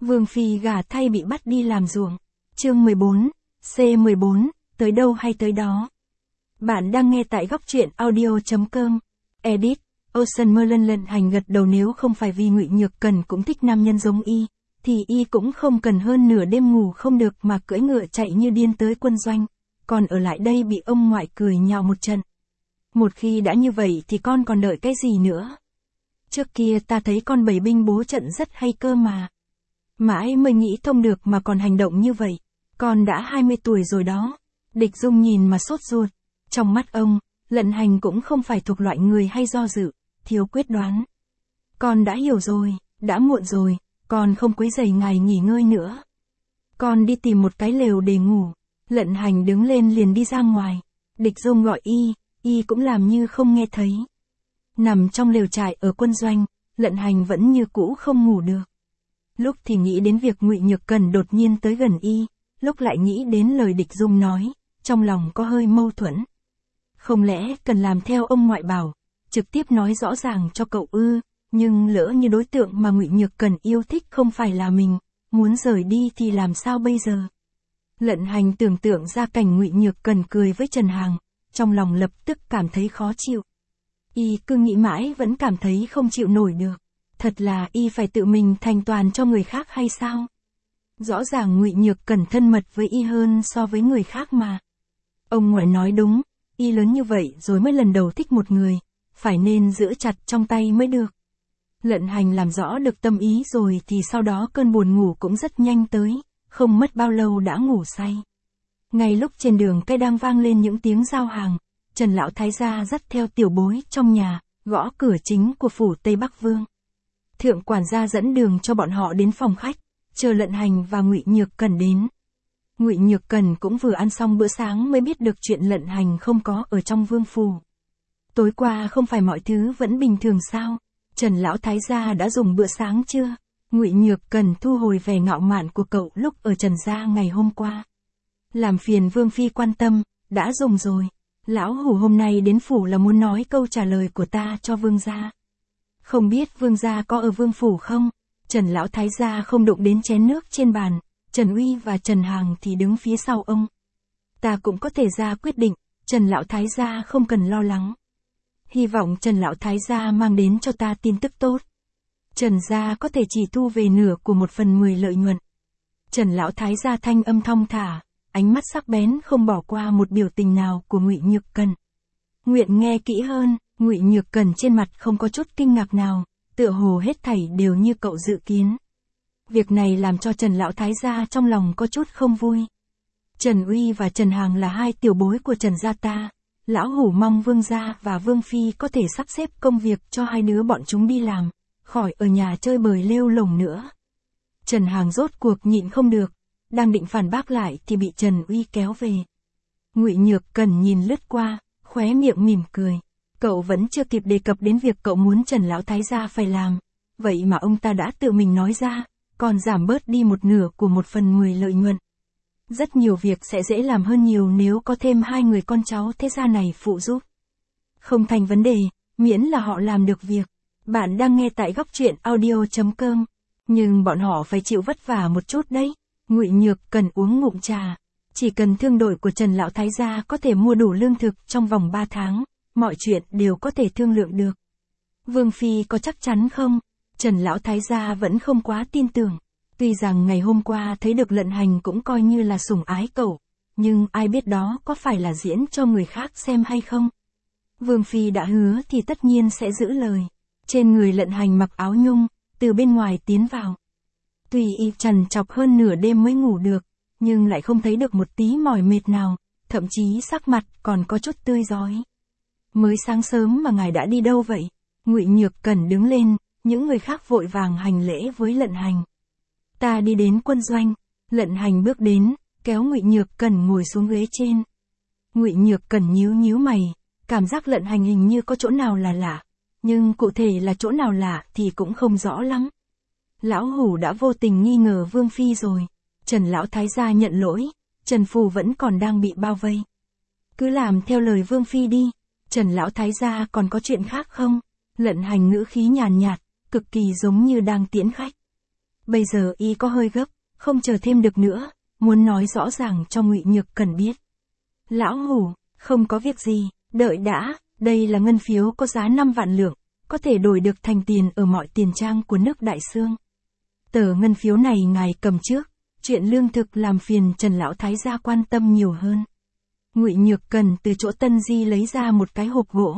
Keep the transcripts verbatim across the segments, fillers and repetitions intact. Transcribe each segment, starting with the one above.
Vương phi gả thay bị bắt đi làm ruộng. Chương mười bốn, C mười bốn, tới đâu hay tới đó. Bạn đang nghe tại góc truyện audio chấm com. Edit, Ocean Merlin Lận Hành gật đầu, nếu không phải vì Ngụy Nhược Cần cũng thích nam nhân giống y, thì y cũng không cần hơn nửa đêm ngủ không được mà cưỡi ngựa chạy như điên tới quân doanh, còn ở lại đây bị ông ngoại cười nhạo một trận. Một khi đã như vậy thì con còn đợi cái gì nữa? Trước kia ta thấy con bày binh bố trận rất hay cơ mà. Mãi mới nghĩ thông được mà còn hành động như vậy. Con đã hai mươi tuổi rồi đó. Địch Dung nhìn mà sốt ruột. Trong mắt ông, Lận Hành cũng không phải thuộc loại người hay do dự, thiếu quyết đoán. Con đã hiểu rồi, đã muộn rồi, con không quấy rầy ngài nghỉ ngơi nữa. Con đi tìm một cái lều để ngủ. Lận Hành đứng lên liền đi ra ngoài. Địch Dung gọi y, y cũng làm như không nghe thấy. Nằm trong lều trại ở quân doanh, Lận Hành vẫn như cũ không ngủ được. Lúc thì nghĩ đến việc Ngụy Nhược Cần đột nhiên tới gần y, lúc lại nghĩ đến lời Địch Dung nói, trong lòng có hơi mâu thuẫn. Không lẽ cần làm theo ông ngoại bảo, trực tiếp nói rõ ràng cho cậu ư, nhưng lỡ như đối tượng mà Ngụy Nhược Cần yêu thích không phải là mình, muốn rời đi thì làm sao bây giờ? Lận Hành tưởng tượng ra cảnh Ngụy Nhược Cần cười với Trần Hằng, trong lòng lập tức cảm thấy khó chịu. Y cứ nghĩ mãi vẫn cảm thấy không chịu nổi được. Thật là y phải tự mình thành toàn cho người khác hay sao? Rõ ràng Ngụy Nhược Cần thân mật với y hơn so với người khác mà. Ông ngoại nói đúng, y lớn như vậy rồi mới lần đầu thích một người, phải nên giữ chặt trong tay mới được. Lận Hành làm rõ được tâm ý rồi thì sau đó cơn buồn ngủ cũng rất nhanh tới, không mất bao lâu đã ngủ say. Ngay lúc trên đường cây đang vang lên những tiếng giao hàng, Trần Lão Thái gia dắt theo tiểu bối trong nhà, gõ cửa chính của phủ Tây Bắc Vương. Thượng quản gia dẫn đường cho bọn họ đến phòng khách, chờ Lận Hành và Ngụy Nhược Cần đến. Ngụy Nhược Cần cũng vừa ăn xong bữa sáng mới biết được chuyện Lận Hành không có ở trong vương phủ. Tối qua không phải mọi thứ vẫn bình thường sao? Trần Lão Thái gia đã dùng bữa sáng chưa? Ngụy Nhược Cần thu hồi vẻ ngạo mạn của cậu lúc ở Trần gia ngày hôm qua. Làm phiền Vương phi quan tâm, đã dùng rồi. Lão Hủ hôm nay đến phủ là muốn nói câu trả lời của ta cho vương gia. Không biết vương gia có ở vương phủ không? Trần Lão Thái gia không đụng đến chén nước trên bàn, Trần Uy và Trần Hằng thì đứng phía sau ông. Ta cũng có thể ra quyết định, Trần Lão Thái gia không cần lo lắng. Hy vọng Trần Lão Thái gia mang đến cho ta tin tức tốt. Trần gia có thể chỉ thu về nửa của một phần mười lợi nhuận. Trần Lão Thái gia thanh âm thong thả, ánh mắt sắc bén không bỏ qua một biểu tình nào của Ngụy Nhược Cần. Nguyện nghe kỹ hơn. Ngụy Nhược Cần trên mặt không có chút kinh ngạc nào, tựa hồ hết thảy đều như cậu dự kiến. Việc này làm cho Trần Lão Thái gia trong lòng có chút không vui. Trần Uy và Trần Hằng là hai tiểu bối của Trần gia ta, Lão Hủ mong vương gia và vương phi có thể sắp xếp công việc cho hai đứa bọn chúng đi làm, khỏi ở nhà chơi bời lêu lổng nữa. Trần Hằng rốt cuộc nhịn không được, đang định phản bác lại thì bị Trần Uy kéo về. Ngụy Nhược Cần nhìn lướt qua, khóe miệng mỉm cười. Cậu vẫn chưa kịp đề cập đến việc cậu muốn Trần Lão Thái gia phải làm, vậy mà ông ta đã tự mình nói ra, còn giảm bớt đi một nửa của một phần mười lợi nhuận. Rất nhiều việc sẽ dễ làm hơn nhiều nếu có thêm hai người con cháu thế gia này phụ giúp. Không thành vấn đề, miễn là họ làm được việc. Bạn đang nghe tại góc truyện audio chấm com, nhưng bọn họ phải chịu vất vả một chút đấy. Ngụy Nhược Cần uống ngụm trà, chỉ cần thương đội của Trần Lão Thái gia có thể mua đủ lương thực trong vòng ba tháng. Mọi chuyện đều có thể thương lượng được. Vương phi có chắc chắn không? Trần Lão Thái gia vẫn không quá tin tưởng. Tuy rằng ngày hôm qua thấy được Lận Hành cũng coi như là sủng ái cậu, nhưng ai biết đó có phải là diễn cho người khác xem hay không? Vương phi đã hứa thì tất nhiên sẽ giữ lời. Trên người Lận Hành mặc áo nhung, từ bên ngoài tiến vào. Tuy y trằn trọc hơn nửa đêm mới ngủ được, nhưng lại không thấy được một tí mỏi mệt nào, thậm chí sắc mặt còn có chút tươi rói. Mới sáng sớm mà ngài đã đi đâu vậy? Ngụy Nhược Cần đứng lên, những người khác vội vàng hành lễ với Lận Hành. Ta đi đến quân doanh. Lận Hành bước đến, kéo Ngụy Nhược Cần ngồi xuống ghế trên. Ngụy Nhược Cần nhíu nhíu mày, cảm giác Lận Hành hình như có chỗ nào là lạ, nhưng cụ thể là chỗ nào lạ thì cũng không rõ lắm. Lão Hủ đã vô tình nghi ngờ Vương phi rồi. Trần Lão Thái gia nhận lỗi, Trần phủ vẫn còn đang bị bao vây. Cứ làm theo lời Vương phi đi. Trần Lão Thái gia còn có chuyện khác không? Lận Hành ngữ khí nhàn nhạt, cực kỳ giống như đang tiễn khách. Bây giờ y có hơi gấp, không chờ thêm được nữa, muốn nói rõ ràng cho Ngụy Nhược Cẩn biết. Lão Hủ, không có việc gì, đợi đã, đây là ngân phiếu có giá năm vạn lượng, có thể đổi được thành tiền ở mọi tiền trang của nước Đại Xương. Tờ ngân phiếu này ngài cầm trước, chuyện lương thực làm phiền Trần lão thái gia quan tâm nhiều hơn. Ngụy Nhược Cẩn từ chỗ Tân Di lấy ra một cái hộp gỗ.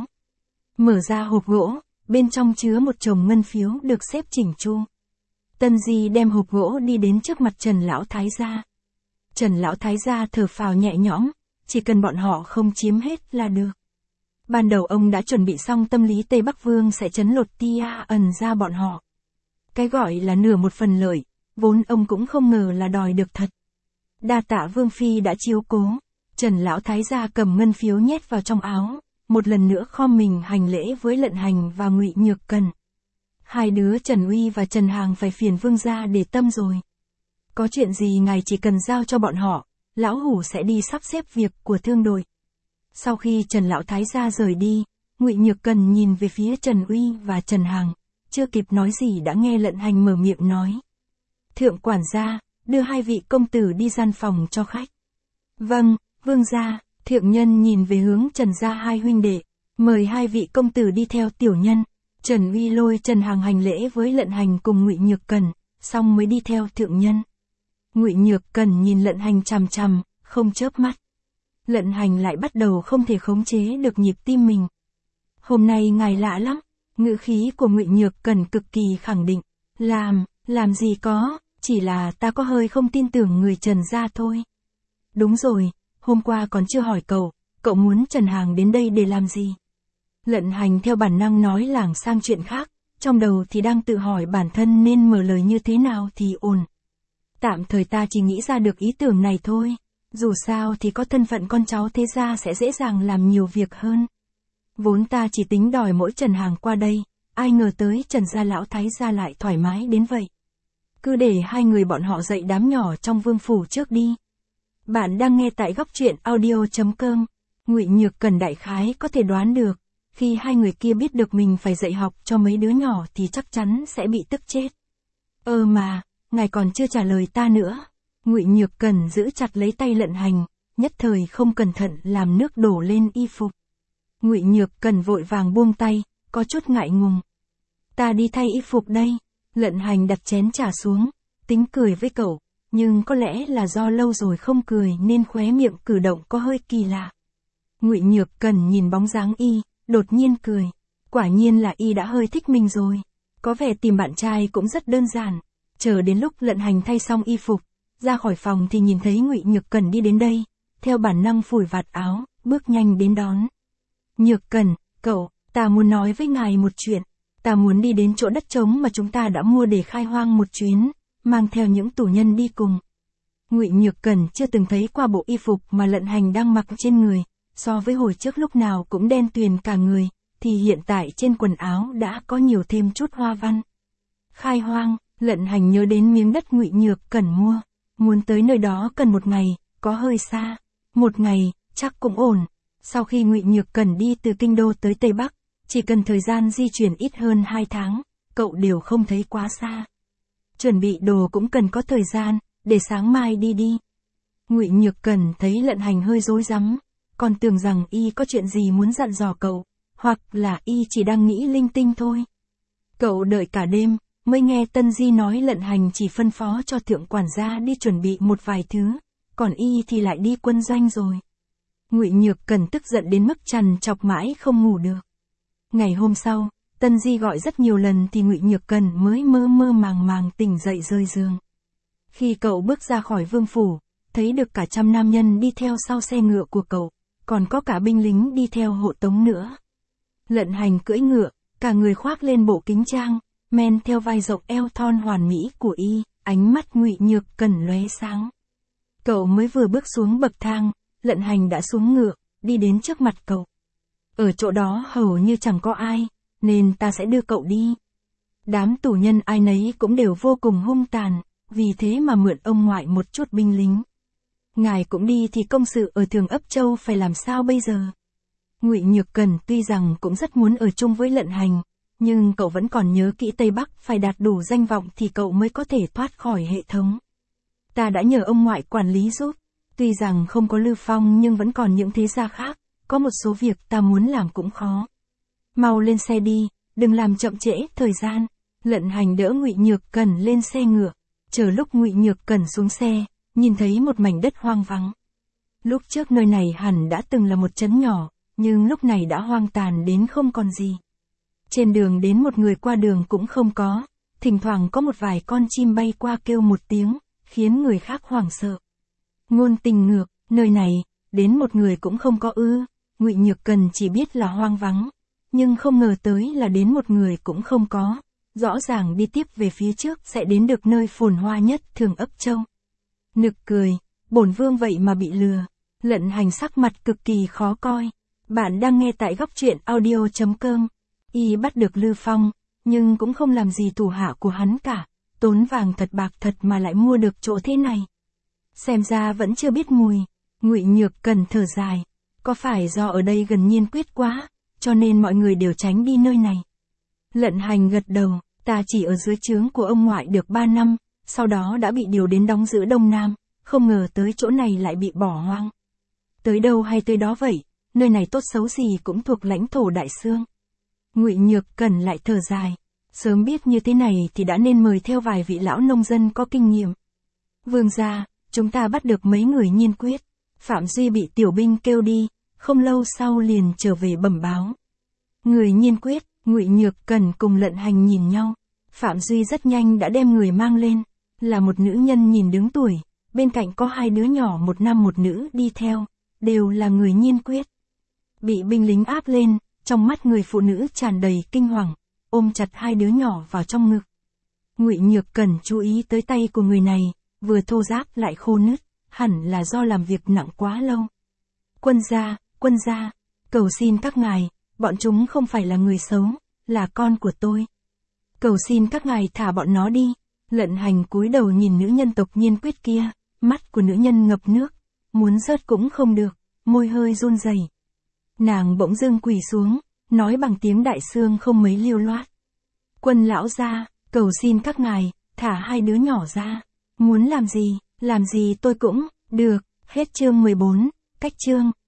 Mở ra hộp gỗ, bên trong chứa một chồng ngân phiếu được xếp chỉnh chu. Tân Di đem hộp gỗ đi đến trước mặt Trần lão thái gia. Trần lão thái gia thở phào nhẹ nhõm, chỉ cần bọn họ không chiếm hết là được. Ban đầu ông đã chuẩn bị xong tâm lý Tây Bắc Vương sẽ trấn lột tia ẩn ra bọn họ. Cái gọi là nửa một phần lợi, vốn ông cũng không ngờ là đòi được thật. Đa tạ Vương Phi đã chiếu cố, Trần lão thái gia cầm ngân phiếu nhét vào trong áo, một lần nữa khom mình hành lễ với Lận Hành và Ngụy Nhược Cẩn. Hai đứa Trần Uy và Trần Hàng phải phiền Vương gia để tâm rồi. Có chuyện gì ngài chỉ cần giao cho bọn họ, lão hủ sẽ đi sắp xếp việc của thương đội. Sau khi Trần lão thái gia rời đi, Ngụy Nhược Cẩn nhìn về phía Trần Uy và Trần Hàng, chưa kịp nói gì đã nghe Lận Hành mở miệng nói. Thượng quản gia, đưa hai vị công tử đi gian phòng cho khách. Vâng, Vương gia. Thượng nhân nhìn về hướng Trần gia hai huynh đệ, mời hai vị công tử đi theo tiểu nhân. Trần Uy lôi Trần Hàng hành lễ với Lận Hành cùng Ngụy Nhược Cẩn, xong mới đi theo thượng nhân. Ngụy Nhược Cẩn nhìn Lận Hành chằm chằm, không chớp mắt. Lận Hành lại bắt đầu không thể khống chế được nhịp tim mình. Hôm nay ngài lạ lắm, ngữ khí của Ngụy Nhược Cẩn cực kỳ khẳng định. Làm, làm gì có, chỉ là ta có hơi không tin tưởng người Trần gia thôi. Đúng rồi, hôm qua còn chưa hỏi cậu, cậu muốn Trần Hàng đến đây để làm gì? Lận Hành theo bản năng nói lảng sang chuyện khác, trong đầu thì đang tự hỏi bản thân nên mở lời như thế nào thì ổn. Tạm thời ta chỉ nghĩ ra được ý tưởng này thôi, dù sao thì có thân phận con cháu thế gia sẽ dễ dàng làm nhiều việc hơn. Vốn ta chỉ tính đòi mỗi Trần Hàng qua đây, ai ngờ tới Trần gia lão thái gia lại thoải mái đến vậy. Cứ để hai người bọn họ dạy đám nhỏ trong vương phủ trước đi. Bạn đang nghe tại góc truyện audio chấm com. Ngụy Nhược Cẩn đại khái có thể đoán được, khi hai người kia biết được mình phải dạy học cho mấy đứa nhỏ thì chắc chắn sẽ bị tức chết. Ơ mà, ngài còn chưa trả lời ta nữa. Ngụy Nhược Cẩn giữ chặt lấy tay Lận Hành, nhất thời không cẩn thận làm nước đổ lên y phục. Ngụy Nhược Cẩn vội vàng buông tay, có chút ngại ngùng. Ta đi thay y phục đây. Lận Hành đặt chén trà xuống, tính cười với cậu, nhưng có lẽ là do lâu rồi không cười nên khóe miệng cử động có hơi kỳ lạ. Ngụy Nhược Cẩn nhìn bóng dáng y, đột nhiên cười. Quả nhiên là y đã hơi thích mình rồi. Có vẻ tìm bạn trai cũng rất đơn giản. Chờ đến lúc Lận Hành thay xong y phục, ra khỏi phòng thì nhìn thấy Ngụy Nhược Cẩn đi đến đây, theo bản năng phủi vạt áo, bước nhanh đến đón. Nhược Cẩn, cậu, ta muốn nói với ngài một chuyện. Ta muốn đi đến chỗ đất trống mà chúng ta đã mua để khai hoang một chuyến, mang theo những tù nhân đi cùng. Ngụy Nhược Cẩn chưa từng thấy qua bộ y phục mà Lận Hành đang mặc trên người, so với hồi trước lúc nào cũng đen tuyền cả người, thì hiện tại trên quần áo đã có nhiều thêm chút hoa văn. Khai hoang, Lận Hành nhớ đến miếng đất Ngụy Nhược Cẩn mua, muốn tới nơi đó cần một ngày, có hơi xa. Một ngày, chắc cũng ổn. Sau khi Ngụy Nhược Cẩn đi từ Kinh Đô tới Tây Bắc, chỉ cần thời gian di chuyển ít hơn hai tháng, cậu đều không thấy quá xa. Chuẩn bị đồ cũng cần có thời gian, để sáng mai đi đi. Ngụy Nhược Cẩn thấy Lận Hành hơi rối rắm, còn tưởng rằng y có chuyện gì muốn dặn dò cậu, hoặc là y chỉ đang nghĩ linh tinh thôi. Cậu đợi cả đêm, mới nghe Tân Di nói Lận Hành chỉ phân phó cho thượng quản gia đi chuẩn bị một vài thứ, còn y thì lại đi quân doanh rồi. Ngụy Nhược Cẩn tức giận đến mức trằn trọc mãi không ngủ được. Ngày hôm sau, Tân Di gọi rất nhiều lần thì Ngụy Nhược Cẩn mới mơ mơ màng màng tỉnh dậy rơi giường. Khi cậu bước ra khỏi vương phủ, thấy được cả trăm nam nhân đi theo sau xe ngựa của cậu, còn có cả binh lính đi theo hộ tống nữa. Lận Hành cưỡi ngựa, cả người khoác lên bộ kính trang, men theo vai rộng eo thon hoàn mỹ của y, ánh mắt Ngụy Nhược Cẩn lóe sáng. Cậu mới vừa bước xuống bậc thang, Lận Hành đã xuống ngựa, đi đến trước mặt cậu. Ở chỗ đó hầu như chẳng có ai, nên ta sẽ đưa cậu đi. Đám tù nhân ai nấy cũng đều vô cùng hung tàn, vì thế mà mượn ông ngoại một chút binh lính. Ngài cũng đi thì công sự ở Thường Ấp Châu phải làm sao bây giờ? Ngụy Nhược Cẩn tuy rằng cũng rất muốn ở chung với Lận Hành, nhưng cậu vẫn còn nhớ kỹ Tây Bắc, phải đạt đủ danh vọng thì cậu mới có thể thoát khỏi hệ thống. Ta đã nhờ ông ngoại quản lý giúp, tuy rằng không có Lư Phong nhưng vẫn còn những thế gia khác, có một số việc ta muốn làm cũng khó. Mau lên xe đi, đừng làm chậm trễ thời gian. Lận Hành đỡ Ngụy Nhược Cẩn lên xe ngựa, chờ lúc Ngụy Nhược Cẩn xuống xe, nhìn thấy một mảnh đất hoang vắng. Lúc trước nơi này hẳn đã từng là một trấn nhỏ, nhưng lúc này đã hoang tàn đến không còn gì. Trên đường đến một người qua đường cũng không có, thỉnh thoảng có một vài con chim bay qua kêu một tiếng, khiến người khác hoảng sợ. Ngôn Tình ngược, nơi này, đến một người cũng không có ư. Ngụy Nhược Cẩn chỉ biết là hoang vắng, nhưng không ngờ tới là đến một người cũng không có. Rõ ràng đi tiếp về phía trước sẽ đến được nơi phồn hoa nhất Thường Ấp Châu. Nực cười, bổn vương vậy mà bị lừa. Lận Hành sắc mặt cực kỳ khó coi. Bạn đang nghe tại góc truyện audio chấm com. Y bắt được Lư Phong, nhưng cũng không làm gì thủ hạ của hắn cả. Tốn vàng thật bạc thật mà lại mua được chỗ thế này. Xem ra vẫn chưa biết mùi. Ngụy Nhược Cẩn thở dài. Có phải do ở đây gần Nhiên Quyết quá, cho nên mọi người đều tránh đi nơi này. Lận Hành gật đầu. Ta chỉ ở dưới trướng của ông ngoại được ba năm, sau đó đã bị điều đến đóng giữ Đông Nam, không ngờ tới chỗ này lại bị bỏ hoang. Tới đâu hay tới đó vậy, nơi này tốt xấu gì cũng thuộc lãnh thổ Đại Xương. Ngụy Nhược Cẩn lại thở dài, sớm biết như thế này thì đã nên mời theo vài vị lão nông dân có kinh nghiệm. Vương gia, chúng ta bắt được mấy người Nhiên Quyết. Phạm Duy bị tiểu binh kêu đi, không lâu sau liền trở về bẩm báo. Người Nhiên Quyết. Ngụy Nhược Cẩn cùng Lận Hành nhìn nhau. Phạm Duy rất nhanh đã đem người mang lên, là một nữ nhân nhìn đứng tuổi, bên cạnh có hai đứa nhỏ một nam một nữ đi theo, đều là người Nhiên Quyết. Bị binh lính áp lên, trong mắt người phụ nữ tràn đầy kinh hoàng, ôm chặt hai đứa nhỏ vào trong ngực. Ngụy Nhược Cẩn chú ý tới tay của người này, vừa thô ráp lại khô nứt, hẳn là do làm việc nặng quá lâu. Quân gia, quân gia, cầu xin các ngài. Bọn chúng không phải là người xấu, là con của tôi. Cầu xin các ngài thả bọn nó đi. Lận Hành cúi đầu nhìn nữ nhân tộc Nhiên Quyết kia, mắt của nữ nhân ngập nước, muốn rớt cũng không được, môi hơi run rẩy. Nàng bỗng dưng quỳ xuống, nói bằng tiếng Đại Xương không mấy lưu loát. Quân lão gia, cầu xin các ngài, thả hai đứa nhỏ ra. Muốn làm gì, làm gì tôi cũng, được. Hết chương mười bốn, cách chương.